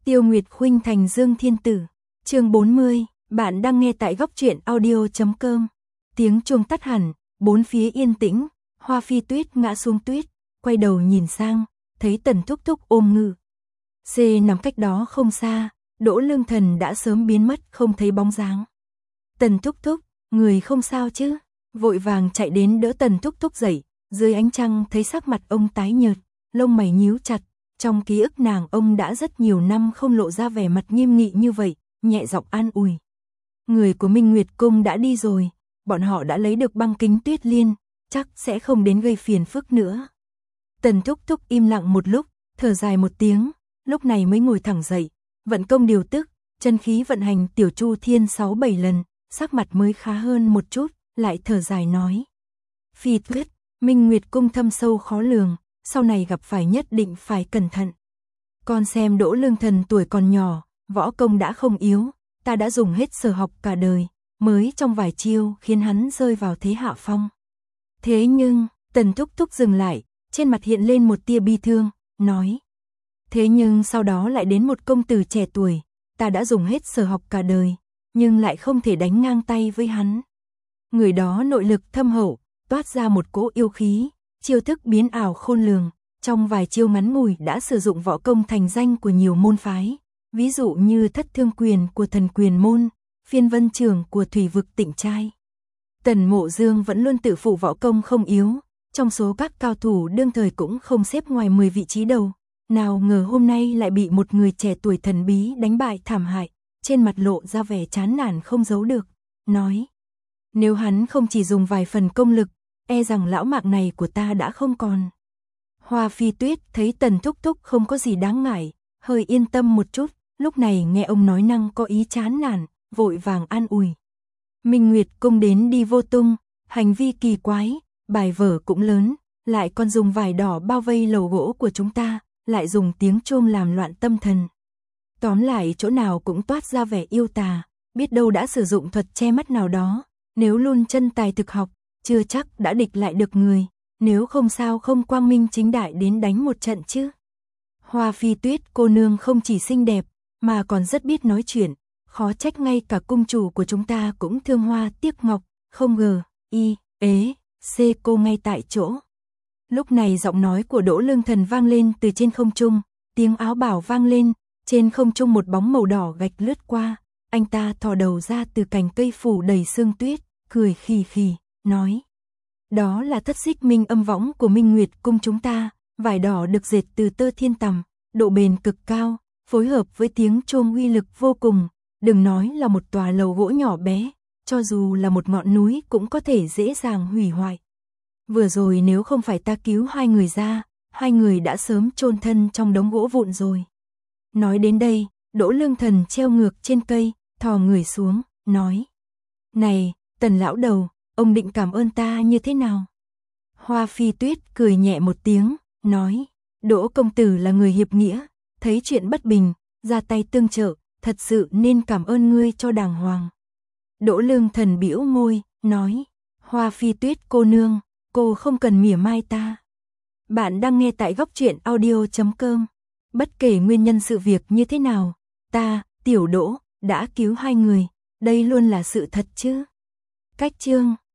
Tiêu Nguyệt Khuynh thành Dương Thiên Tử. Chương 40, bạn đang nghe tại góc truyện audio.com. Tiếng chuông tắt hẳn, bốn phía yên tĩnh, Hoa Phi Tuyết ngã xuống tuyết, quay đầu nhìn sang, thấy Tần Thúc Thúc ôm Ngự C nằm cách đó không xa, Đỗ Lương Thần đã sớm biến mất không thấy bóng dáng. Tần Thúc Thúc, người không sao chứ? Vội vàng chạy đến đỡ Tần Thúc Thúc dậy, dưới ánh trăng thấy sắc mặt ông tái nhợt, lông mày nhíu chặt, trong ký ức nàng ông đã rất nhiều năm không lộ ra vẻ mặt nghiêm nghị như vậy, nhẹ giọng an ủi. Người của Minh Nguyệt Cung đã đi rồi, bọn họ đã lấy được băng kính Tuyết Liên, chắc sẽ không đến gây phiền phức nữa. Tần Thúc Thúc im lặng một lúc, thở dài một tiếng, lúc này mới ngồi thẳng dậy, vận công điều tức, chân khí vận hành tiểu chu thiên 6-7 lần, sắc mặt mới khá hơn một chút, lại thở dài nói. Phi Tuyết, Minh Nguyệt Cung thâm sâu khó lường, sau này gặp phải nhất định phải cẩn thận. Con xem Đỗ Lương Thần tuổi còn nhỏ, võ công đã không yếu, ta đã dùng hết sở học cả đời, mới trong vài chiêu khiến hắn rơi vào thế hạ phong. Thế nhưng, Tần Thúc Thúc dừng lại, trên mặt hiện lên một tia bi thương, nói. Thế nhưng sau đó lại đến một công tử trẻ tuổi, ta đã dùng hết sở học cả đời, nhưng lại không thể đánh ngang tay với hắn. Người đó nội lực thâm hậu, toát ra một cỗ yêu khí, chiêu thức biến ảo khôn lường, trong vài chiêu ngắn ngủi đã sử dụng võ công thành danh của nhiều môn phái, ví dụ như Thất Thương Quyền của Thần Quyền môn, Phiên Vân Trường của Thủy Vực Tịnh Trai. Tần Mộ Dương vẫn luôn tự phụ võ công không yếu, trong số các cao thủ đương thời cũng không xếp ngoài 10 vị trí đầu, nào ngờ hôm nay lại bị một người trẻ tuổi thần bí đánh bại thảm hại, trên mặt lộ ra vẻ chán nản không giấu được, nói. Nếu hắn không chỉ dùng vài phần công lực, e rằng lão mạng này của ta đã không còn. Hoa Phi Tuyết thấy Tần Thúc Thúc không có gì đáng ngại, hơi yên tâm một chút, lúc này nghe ông nói năng có ý chán nản, vội vàng an ủi. Minh Nguyệt Cung đến đi vô tung, hành vi kỳ quái, bài vở cũng lớn, lại còn dùng vải đỏ bao vây lầu gỗ của chúng ta, lại dùng tiếng chuông làm loạn tâm thần. Tóm lại chỗ nào cũng toát ra vẻ yêu tà, biết đâu đã sử dụng thuật che mắt nào đó, nếu luôn chân tài thực học, chưa chắc đã địch lại được người, nếu không sao không quang minh chính đại đến đánh một trận chứ. Hoa Phi Tuyết cô nương không chỉ xinh đẹp, mà còn rất biết nói chuyện, khó trách ngay cả cung chủ của chúng ta cũng thương hoa tiếc ngọc, không ngờ, C cô ngay tại chỗ. Lúc này giọng nói của Đỗ Lương Thần vang lên từ trên không trung, tiếng áo bảo vang lên, trên không trung một bóng màu đỏ gạch lướt qua, anh ta thò đầu ra từ cành cây phủ đầy sương tuyết, cười khì khì, nói. Đó là Thất Xích Minh âm võng của Minh Nguyệt Cung chúng ta, vải đỏ được dệt từ tơ thiên tằm, độ bền cực cao, phối hợp với tiếng chuông uy lực vô cùng, đừng nói là một tòa lầu gỗ nhỏ bé, cho dù là một ngọn núi cũng có thể dễ dàng hủy hoại. Vừa rồi nếu không phải ta cứu hai người ra, hai người đã sớm chôn thân trong đống gỗ vụn rồi. Nói đến đây, Đỗ Lương Thần treo ngược trên cây, thò người xuống, nói. Này, Tần lão đầu, ông định cảm ơn ta như thế nào? Hoa Phi Tuyết cười nhẹ một tiếng, nói. Đỗ công tử là người hiệp nghĩa, thấy chuyện bất bình, ra tay tương trợ, thật sự nên cảm ơn ngươi cho đàng hoàng. Đỗ Lương Thần bĩu môi, nói. Hoa Phi Tuyết cô nương, cô không cần mỉa mai ta. Bạn đang nghe tại góc truyện audio.com. Bất kể nguyên nhân sự việc như thế nào, ta, Tiểu Đỗ, đã cứu hai người, đây luôn là sự thật chứ. Cách chương